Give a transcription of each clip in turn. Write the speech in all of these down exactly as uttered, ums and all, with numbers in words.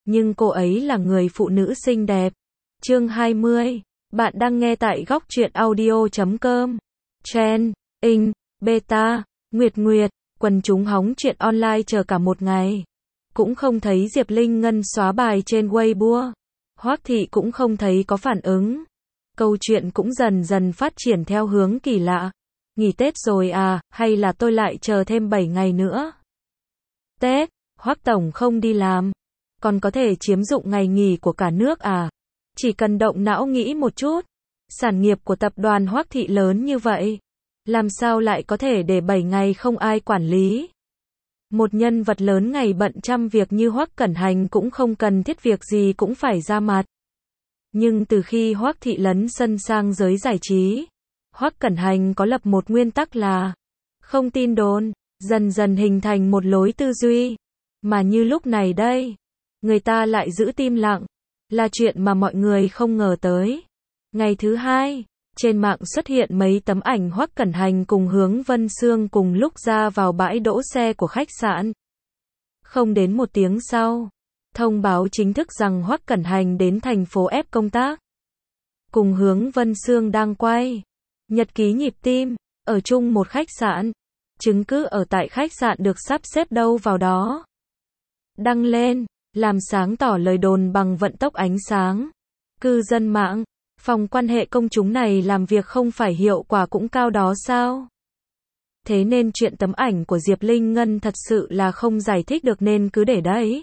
nhưng cô ấy là người phụ nữ xinh đẹp. Chương hai mươi. Bạn đang nghe tại góc truyện audio chấm com. Chen, In, Beta, Nguyệt Nguyệt, quần chúng hóng chuyện online chờ cả một ngày. Cũng không thấy Diệp Linh Ngân xóa bài trên Weibo. Hoắc Thị cũng không thấy có phản ứng. Câu chuyện cũng dần dần phát triển theo hướng kỳ lạ. Nghỉ Tết rồi à, hay là tôi lại chờ thêm bảy ngày nữa? Tết, Hoắc Tổng không đi làm. Còn có thể chiếm dụng ngày nghỉ của cả nước à? Chỉ cần động não nghĩ một chút. Sản nghiệp của tập đoàn Hoắc Thị lớn như vậy. Làm sao lại có thể để bảy ngày không ai quản lý? Một nhân vật lớn ngày bận trăm việc như Hoắc Cẩn Hành cũng không cần thiết việc gì cũng phải ra mặt. Nhưng từ khi Hoắc Thị lấn sân sang giới giải trí, Hoắc Cẩn Hành có lập một nguyên tắc là không tin đồn, dần dần hình thành một lối tư duy. Mà như lúc này đây, người ta lại giữ tim lặng, là chuyện mà mọi người không ngờ tới. Ngày thứ hai, trên mạng xuất hiện mấy tấm ảnh Hoắc Cẩn Hành cùng Hướng Vân Sương cùng lúc ra vào bãi đỗ xe của khách sạn. Không đến một tiếng sau, thông báo chính thức rằng Hoắc Cẩn Hành đến thành phố F công tác. Cùng Hướng Vân Sương đang quay nhật ký nhịp tim, ở chung một khách sạn. Chứng cứ ở tại khách sạn được sắp xếp đâu vào đó. Đăng lên, làm sáng tỏ lời đồn bằng vận tốc ánh sáng. Cư dân mạng, phòng quan hệ công chúng này làm việc không phải hiệu quả cũng cao đó sao? Thế nên chuyện tấm ảnh của Diệp Linh Ngân thật sự là không giải thích được nên cứ để đấy.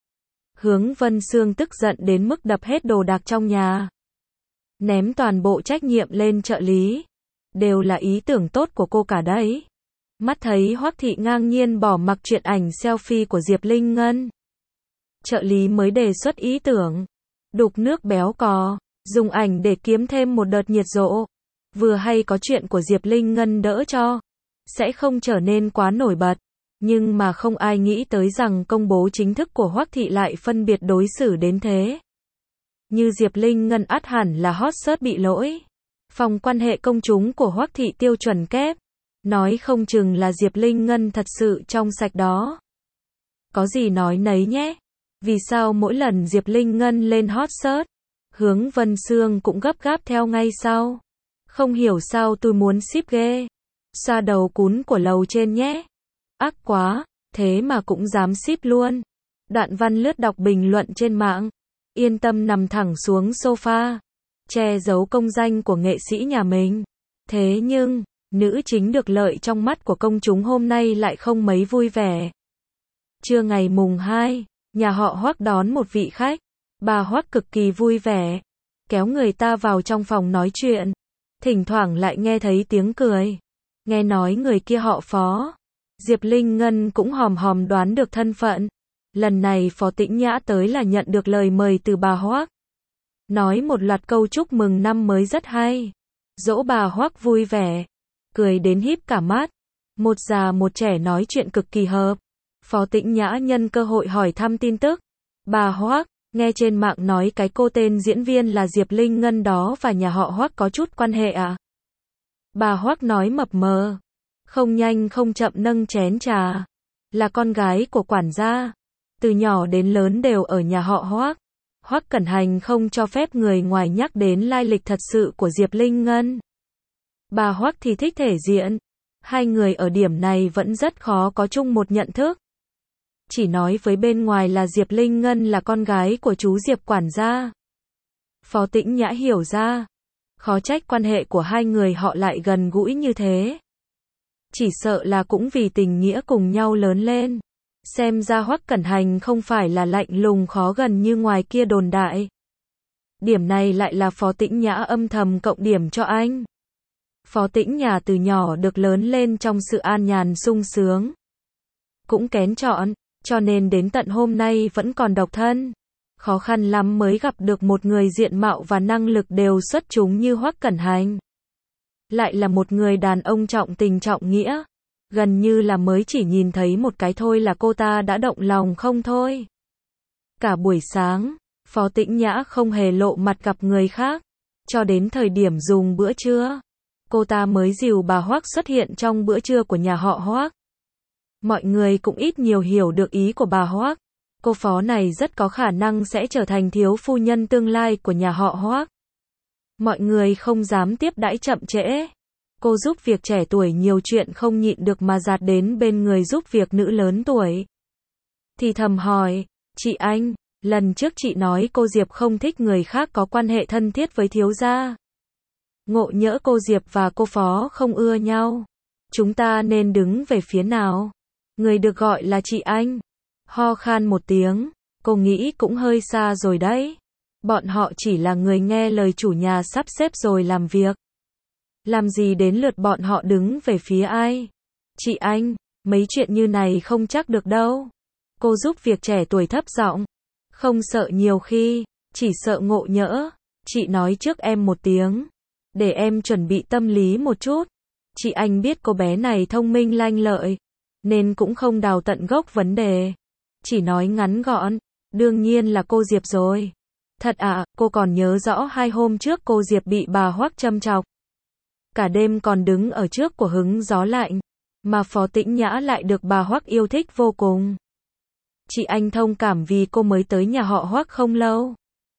Hướng Vân Sương tức giận đến mức đập hết đồ đạc trong nhà. Ném toàn bộ trách nhiệm lên trợ lý. Đều là ý tưởng tốt của cô cả đấy. Mắt thấy Hoắc Thị ngang nhiên bỏ mặc chuyện ảnh selfie của Diệp Linh Ngân. Trợ lý mới đề xuất ý tưởng. Đục nước béo cò, dùng ảnh để kiếm thêm một đợt nhiệt độ. Vừa hay có chuyện của Diệp Linh Ngân đỡ cho. Sẽ không trở nên quá nổi bật. Nhưng mà không ai nghĩ tới rằng công bố chính thức của Hoắc Thị lại phân biệt đối xử đến thế. Như Diệp Linh Ngân ắt hẳn là hot search bị lỗi. Phòng quan hệ công chúng của Hoắc Thị tiêu chuẩn kép. Nói không chừng là Diệp Linh Ngân thật sự trong sạch đó. Có gì nói nấy nhé. Vì sao mỗi lần Diệp Linh Ngân lên hot search, Hướng Vân Sương cũng gấp gáp theo ngay sau. Không hiểu sao tôi muốn ship ghê. Xoa đầu cún của lầu trên nhé. Ác quá, thế mà cũng dám ship luôn. Đoạn văn lướt đọc bình luận trên mạng. Yên tâm nằm thẳng xuống sofa. Che giấu công danh của nghệ sĩ nhà mình. Thế nhưng, nữ chính được lợi trong mắt của công chúng hôm nay lại không mấy vui vẻ. Trưa ngày mùng hai, nhà họ Hoắc đón một vị khách. Bà Hoắc cực kỳ vui vẻ. Kéo người ta vào trong phòng nói chuyện. Thỉnh thoảng lại nghe thấy tiếng cười. Nghe nói người kia họ Phó. Diệp Linh Ngân cũng hòm hòm đoán được thân phận. Lần này Phó Tĩnh Nhã tới là nhận được lời mời từ bà Hoắc. Nói một loạt câu chúc mừng năm mới rất hay. Dỗ bà Hoắc vui vẻ. Cười đến híp cả mắt. Một già một trẻ nói chuyện cực kỳ hợp. Phó Tĩnh Nhã nhân cơ hội hỏi thăm tin tức. Bà Hoắc, nghe trên mạng nói cái cô tên diễn viên là Diệp Linh Ngân đó và nhà họ Hoắc có chút quan hệ à? Bà Hoắc nói mập mờ. Không nhanh không chậm nâng chén trà. Là con gái của quản gia. Từ nhỏ đến lớn đều ở nhà họ Hoắc. Hoắc Cẩn Hành không cho phép người ngoài nhắc đến lai lịch thật sự của Diệp Linh Ngân. Bà Hoắc thì thích thể diện. Hai người ở điểm này vẫn rất khó có chung một nhận thức. Chỉ nói với bên ngoài là Diệp Linh Ngân là con gái của chú Diệp quản gia. Phó Tĩnh Nhã hiểu ra. Khó trách quan hệ của hai người họ lại gần gũi như thế. Chỉ sợ là cũng vì tình nghĩa cùng nhau lớn lên. Xem ra Hoắc Cẩn Hành không phải là lạnh lùng khó gần như ngoài kia đồn đại. Điểm này lại là Phó Tĩnh Nhã âm thầm cộng điểm cho anh. Phó Tĩnh Nhã từ nhỏ được lớn lên trong sự an nhàn sung sướng. Cũng kén chọn, cho nên đến tận hôm nay vẫn còn độc thân. Khó khăn lắm mới gặp được một người diện mạo và năng lực đều xuất chúng như Hoắc Cẩn Hành. Lại là một người đàn ông trọng tình trọng nghĩa. Gần như là mới chỉ nhìn thấy một cái thôi là cô ta đã động lòng không thôi. Cả buổi sáng, Phó Tĩnh Nhã không hề lộ mặt gặp người khác. Cho đến thời điểm dùng bữa trưa, cô ta mới dìu bà Hoắc xuất hiện trong bữa trưa của nhà họ Hoắc. Mọi người cũng ít nhiều hiểu được ý của bà Hoắc. cô phó này rất có khả năng sẽ trở thành thiếu phu nhân tương lai của nhà họ Hoác. Mọi người không dám tiếp đãi chậm trễ. Cô giúp việc trẻ tuổi nhiều chuyện không nhịn được mà dạt đến bên người giúp việc nữ lớn tuổi. Thì thầm hỏi, chị anh, lần trước chị nói cô Diệp không thích người khác có quan hệ thân thiết với thiếu gia. Ngộ nhỡ cô Diệp và cô phó không ưa nhau. Chúng ta nên đứng về phía nào? Người được gọi là chị anh. Ho khan một tiếng, cô nghĩ cũng hơi xa rồi đấy. Bọn họ chỉ là người nghe lời chủ nhà sắp xếp rồi làm việc. Làm gì đến lượt bọn họ đứng về phía ai? Chị anh, mấy chuyện như này không chắc được đâu. Cô giúp việc trẻ tuổi thấp giọng. Không sợ nhiều khi, chỉ sợ ngộ nhỡ. Chị nói trước em một tiếng. Để em chuẩn bị tâm lý một chút. Chị anh biết cô bé này thông minh lanh lợi. Nên cũng không đào tận gốc vấn đề. Chỉ nói ngắn gọn. Đương nhiên là cô Diệp rồi. Thật ạ, à, cô còn nhớ rõ hai hôm trước cô Diệp bị bà Hoác châm chọc. Cả đêm còn đứng ở trước của hứng gió lạnh. Mà Phó Tĩnh Nhã lại được bà Hoác yêu thích vô cùng. Chị anh thông cảm vì cô mới tới nhà họ Hoác không lâu.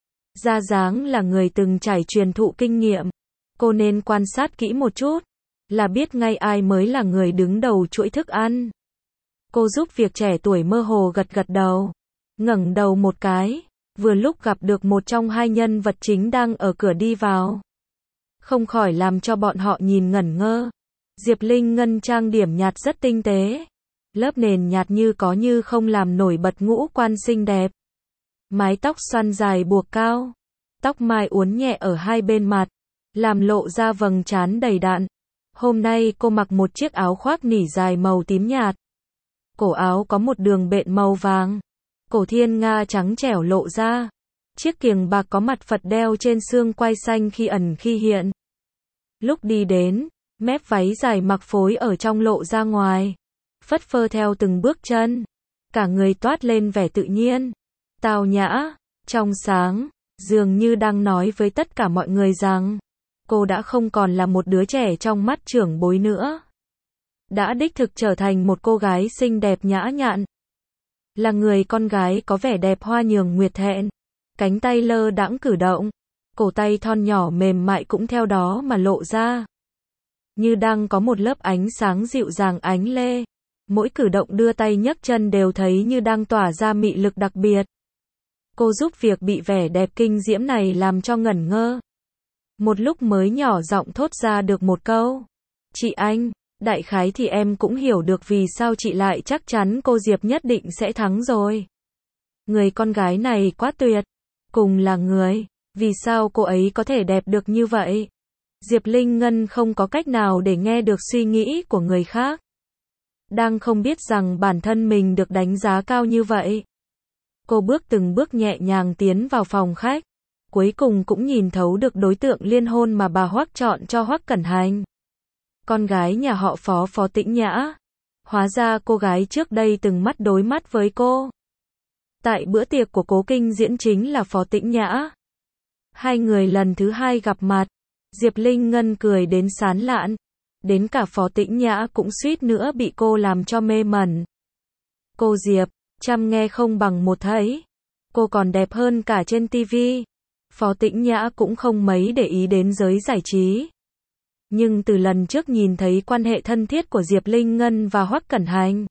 Gia dáng là người từng trải truyền thụ kinh nghiệm. Cô nên quan sát kỹ một chút. Là biết ngay ai mới là người đứng đầu chuỗi thức ăn. Cô giúp việc trẻ tuổi mơ hồ gật gật đầu. Ngẩng đầu một cái. Vừa lúc gặp được một trong hai nhân vật chính đang ở cửa đi vào. Không khỏi làm cho bọn họ nhìn ngẩn ngơ. Diệp Linh Ngân trang điểm nhạt rất tinh tế. Lớp nền nhạt như có như không làm nổi bật ngũ quan xinh đẹp. Mái tóc xoăn dài buộc cao. Tóc mai uốn nhẹ ở hai bên mặt. Làm lộ ra vầng trán đầy đặn. Hôm nay cô mặc một chiếc áo khoác nỉ dài màu tím nhạt. Cổ áo có một đường bện màu vàng. Cổ thiên nga trắng trẻo lộ ra. Chiếc kiềng bạc có mặt Phật đeo trên xương quai xanh khi ẩn khi hiện. Lúc đi đến, mép váy dài mặc phối ở trong lộ ra ngoài. Phất phơ theo từng bước chân. Cả người toát lên vẻ tự nhiên. Tao nhã, trong sáng, dường như đang nói với tất cả mọi người rằng, cô đã không còn là một đứa trẻ trong mắt trưởng bối nữa. Đã đích thực trở thành một cô gái xinh đẹp nhã nhặn. Là người con gái có vẻ đẹp hoa nhường nguyệt thẹn. Cánh tay lơ đãng cử động. Cổ tay thon nhỏ mềm mại cũng theo đó mà lộ ra. Như đang có một lớp ánh sáng dịu dàng ánh lê. Mỗi cử động đưa tay nhấc chân đều thấy như đang tỏa ra mị lực đặc biệt. Cô giúp việc bị vẻ đẹp kinh diễm này làm cho ngẩn ngơ. Một lúc mới nhỏ giọng thốt ra được một câu. Chị anh, đại khái thì em cũng hiểu được vì sao chị lại chắc chắn cô Diệp nhất định sẽ thắng rồi. Người con gái này quá tuyệt. Cùng là người. Vì sao cô ấy có thể đẹp được như vậy? Diệp Linh Ngân không có cách nào để nghe được suy nghĩ của người khác. Đang không biết rằng bản thân mình được đánh giá cao như vậy. Cô bước từng bước nhẹ nhàng tiến vào phòng khách. Cuối cùng cũng nhìn thấu được đối tượng liên hôn mà bà Hoác chọn cho Hoác Cẩn Hành. Con gái nhà họ Phó Phó Tĩnh Nhã. Hóa ra cô gái trước đây từng mắt đối mắt với cô. Tại bữa tiệc của Cố Kinh Diễn chính là Phó Tĩnh Nhã. Hai người lần thứ hai gặp mặt. Diệp Linh Ngân cười đến sán lạn. Đến cả Phó Tĩnh Nhã cũng suýt nữa bị cô làm cho mê mẩn. Cô Diệp, trăm nghe không bằng một thấy. Cô còn đẹp hơn cả trên tivi. Phó Tĩnh Nhã cũng không mấy để ý đến giới giải trí. Nhưng từ lần trước nhìn thấy quan hệ thân thiết của Diệp Linh Ngân và Hoác Cẩn Hành.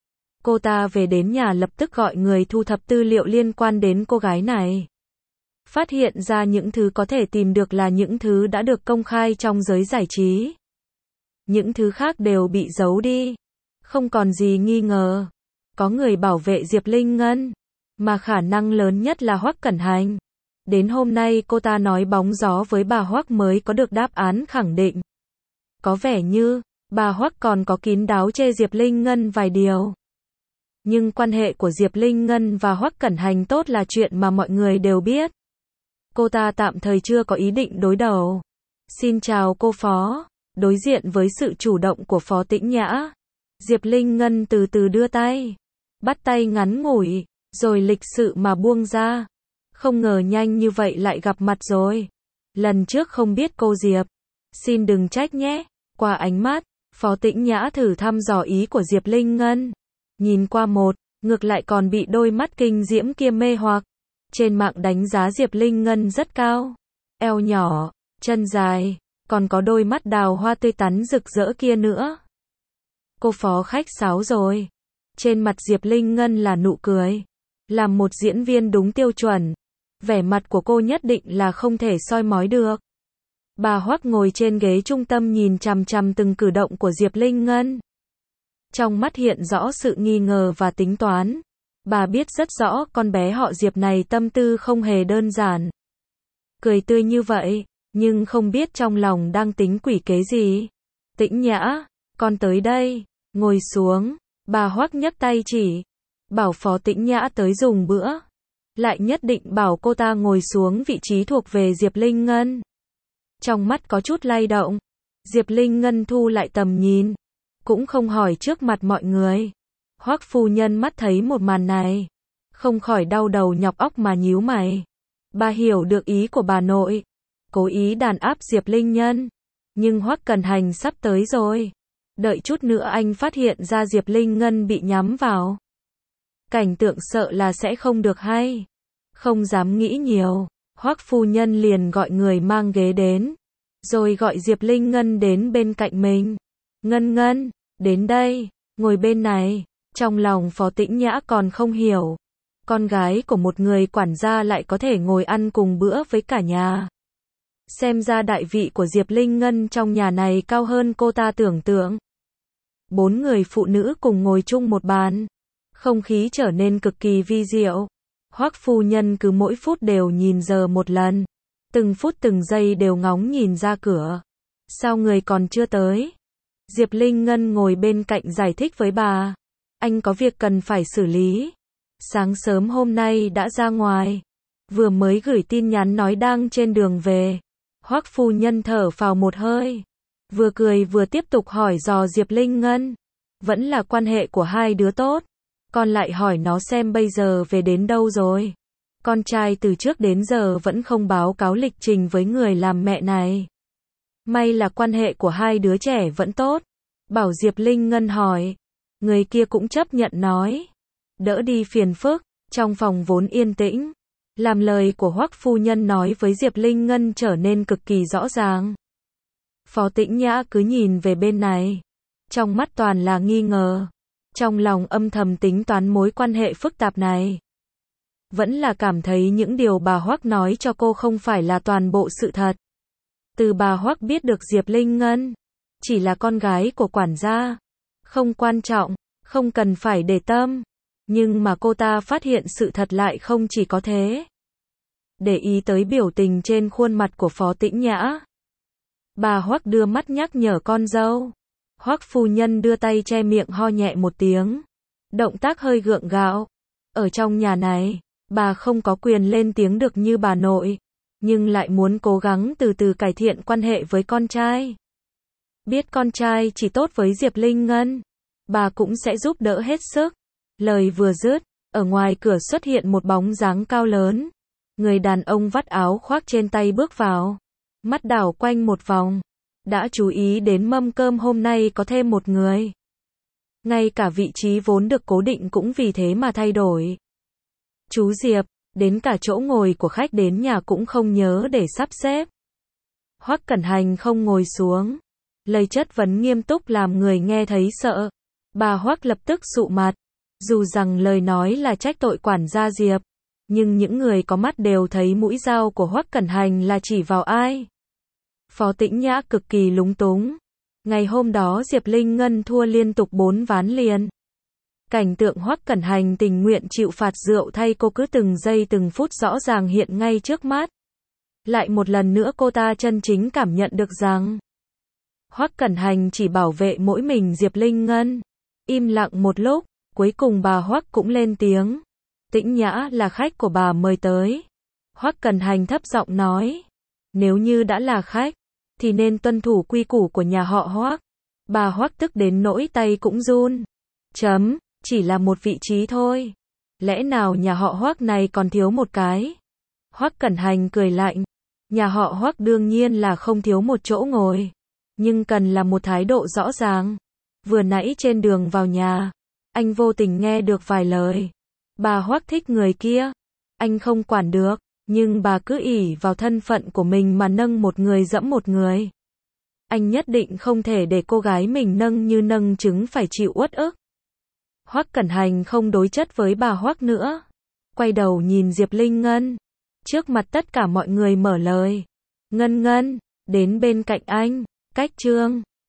Cô ta về đến nhà lập tức gọi người thu thập tư liệu liên quan đến cô gái này. Phát hiện ra những thứ có thể tìm được là những thứ đã được công khai trong giới giải trí. Những thứ khác đều bị giấu đi. Không còn gì nghi ngờ. Có người bảo vệ Diệp Linh Ngân. Mà khả năng lớn nhất là Hoác Cẩn Hành. Đến hôm nay cô ta nói bóng gió với bà Hoác mới có được đáp án khẳng định. Có vẻ như, bà Hoác còn có kín đáo chê Diệp Linh Ngân vài điều. Nhưng quan hệ của Diệp Linh Ngân và Hoác Cẩn Hành tốt là chuyện mà mọi người đều biết. Cô ta tạm thời chưa có ý định đối đầu. Xin chào cô Phó. Đối diện với sự chủ động của Phó Tĩnh Nhã. Diệp Linh Ngân từ từ đưa tay. Bắt tay ngắn ngủi, rồi lịch sự mà buông ra. Không ngờ nhanh như vậy lại gặp mặt rồi. Lần trước không biết cô Diệp. Xin đừng trách nhé. Qua ánh mắt, Phó Tĩnh Nhã thử thăm dò ý của Diệp Linh Ngân. Nhìn qua một, ngược lại còn bị đôi mắt kinh diễm kia mê hoặc. Trên mạng đánh giá Diệp Linh Ngân rất cao. Eo nhỏ, chân dài, còn có đôi mắt đào hoa tươi tắn rực rỡ kia nữa. Cô phó khách sáo rồi. Trên mặt Diệp Linh Ngân là nụ cười. Làm một diễn viên đúng tiêu chuẩn. Vẻ mặt của cô nhất định là không thể soi mói được. Bà Hoắc ngồi trên ghế trung tâm nhìn chằm chằm từng cử động của Diệp Linh Ngân. Trong mắt hiện rõ sự nghi ngờ và tính toán. Bà biết rất rõ con bé họ Diệp này tâm tư không hề đơn giản. Cười tươi như vậy, nhưng không biết trong lòng đang tính quỷ kế gì. Tĩnh Nhã, con tới đây, ngồi xuống. Bà Hoắc nhấc tay chỉ, bảo Phó Tĩnh Nhã tới dùng bữa. Lại nhất định bảo cô ta ngồi xuống vị trí thuộc về Diệp Linh Ngân. Trong mắt có chút lay động. Diệp Linh Ngân thu lại tầm nhìn. Cũng không hỏi trước mặt mọi người. Hoắc phu nhân mắt thấy một màn này. Không khỏi đau đầu nhọc óc mà nhíu mày. Bà hiểu được ý của bà nội. Cố ý đàn áp Diệp Linh Ngân. Nhưng Hoắc Cẩn Hành sắp tới rồi. Đợi chút nữa anh phát hiện ra Diệp Linh Ngân bị nhắm vào. Cảnh tượng sợ là sẽ không được hay. Không dám nghĩ nhiều. Hoắc phu nhân liền gọi người mang ghế đến. Rồi gọi Diệp Linh Ngân đến bên cạnh mình. Ngân Ngân, đến đây, ngồi bên này. Trong lòng Phó Tĩnh Nhã còn không hiểu. Con gái của một người quản gia lại có thể ngồi ăn cùng bữa với cả nhà. Xem ra đại vị của Diệp Linh Ngân trong nhà này cao hơn cô ta tưởng tượng. Bốn người phụ nữ cùng ngồi chung một bàn. Không khí trở nên cực kỳ vi diệu. Hoắc phu nhân cứ mỗi phút đều nhìn giờ một lần. Từng phút từng giây đều ngóng nhìn ra cửa. Sao người còn chưa tới? Diệp Linh Ngân ngồi bên cạnh giải thích với bà. Anh có việc cần phải xử lý. Sáng sớm hôm nay đã ra ngoài. Vừa mới gửi tin nhắn nói đang trên đường về. Hoắc phu nhân thở phào một hơi. Vừa cười vừa tiếp tục hỏi dò Diệp Linh Ngân. Vẫn là quan hệ của hai đứa tốt. Con lại hỏi nó xem bây giờ về đến đâu rồi. Con trai từ trước đến giờ vẫn không báo cáo lịch trình với người làm mẹ này. May là quan hệ của hai đứa trẻ vẫn tốt. Bảo Diệp Linh Ngân hỏi. Người kia cũng chấp nhận nói. Đỡ đi phiền phức. Trong phòng vốn yên tĩnh. Làm lời của Hoắc phu nhân nói với Diệp Linh Ngân trở nên cực kỳ rõ ràng. Phó Tĩnh Nhã cứ nhìn về bên này. Trong mắt toàn là nghi ngờ. Trong lòng âm thầm tính toán mối quan hệ phức tạp này. Vẫn là cảm thấy những điều bà Hoắc nói cho cô không phải là toàn bộ sự thật. Từ bà Hoắc biết được Diệp Linh Ngân chỉ là con gái của quản gia. Không quan trọng, không cần phải để tâm. Nhưng mà cô ta phát hiện sự thật lại không chỉ có thế. Để ý tới biểu tình trên khuôn mặt của Phó Tĩnh Nhã. Bà Hoắc đưa mắt nhắc nhở con dâu. Hoắc phu nhân đưa tay che miệng ho nhẹ một tiếng. Động tác hơi gượng gạo. Ở trong nhà này, bà không có quyền lên tiếng được như bà nội. Nhưng lại muốn cố gắng từ từ cải thiện quan hệ với con trai. Biết con trai chỉ tốt với Diệp Linh Ngân. Bà cũng sẽ giúp đỡ hết sức. Lời vừa dứt, ở ngoài cửa xuất hiện một bóng dáng cao lớn. Người đàn ông vắt áo khoác trên tay bước vào. Mắt đảo quanh một vòng. Đã chú ý đến mâm cơm hôm nay có thêm một người. Ngay cả vị trí vốn được cố định cũng vì thế mà thay đổi. Chú Diệp, đến cả chỗ ngồi của khách đến nhà cũng không nhớ để sắp xếp. Hoắc Cẩn Hành không ngồi xuống. Lời chất vấn nghiêm túc làm người nghe thấy sợ. Bà Hoắc lập tức sụ mặt. Dù rằng lời nói là trách tội quản gia Diệp. Nhưng những người có mắt đều thấy mũi dao của Hoắc Cẩn Hành là chỉ vào ai. Phó Tĩnh Nhã cực kỳ lúng túng. Ngày hôm đó Diệp Linh Ngân thua liên tục bốn ván liền. Cảnh tượng Hoắc Cẩn Hành tình nguyện chịu phạt rượu thay cô cứ từng giây từng phút rõ ràng hiện ngay trước mắt. Lại một lần nữa cô ta chân chính cảm nhận được rằng Hoắc Cẩn Hành chỉ bảo vệ mỗi mình Diệp Linh Ngân. Im lặng một lúc, cuối cùng bà Hoắc cũng lên tiếng. Tĩnh Nhã là khách của bà mời tới. Hoắc Cẩn Hành thấp giọng nói. Nếu như đã là khách, thì nên tuân thủ quy củ của nhà họ Hoắc. Bà Hoắc tức đến nỗi tay cũng run. Chấm, chỉ là một vị trí thôi. Lẽ nào nhà họ Hoắc này còn thiếu một cái? Hoắc Cẩn Hành cười lạnh. Nhà họ Hoắc đương nhiên là không thiếu một chỗ ngồi. Nhưng cần là một thái độ rõ ràng. Vừa nãy trên đường vào nhà, Anh vô tình nghe được vài lời. Bà Hoắc thích người kia. Anh không quản được, nhưng bà cứ ỷ vào thân phận của mình mà nâng một người dẫm một người. Anh nhất định không thể để cô gái mình nâng như nâng trứng phải chịu uất ức. Hoắc Cẩn Hành không đối chất với bà Hoắc nữa. Quay đầu nhìn Diệp Linh Ngân. Trước mặt tất cả mọi người mở lời. Ngân Ngân, đến bên cạnh anh, cách Trương.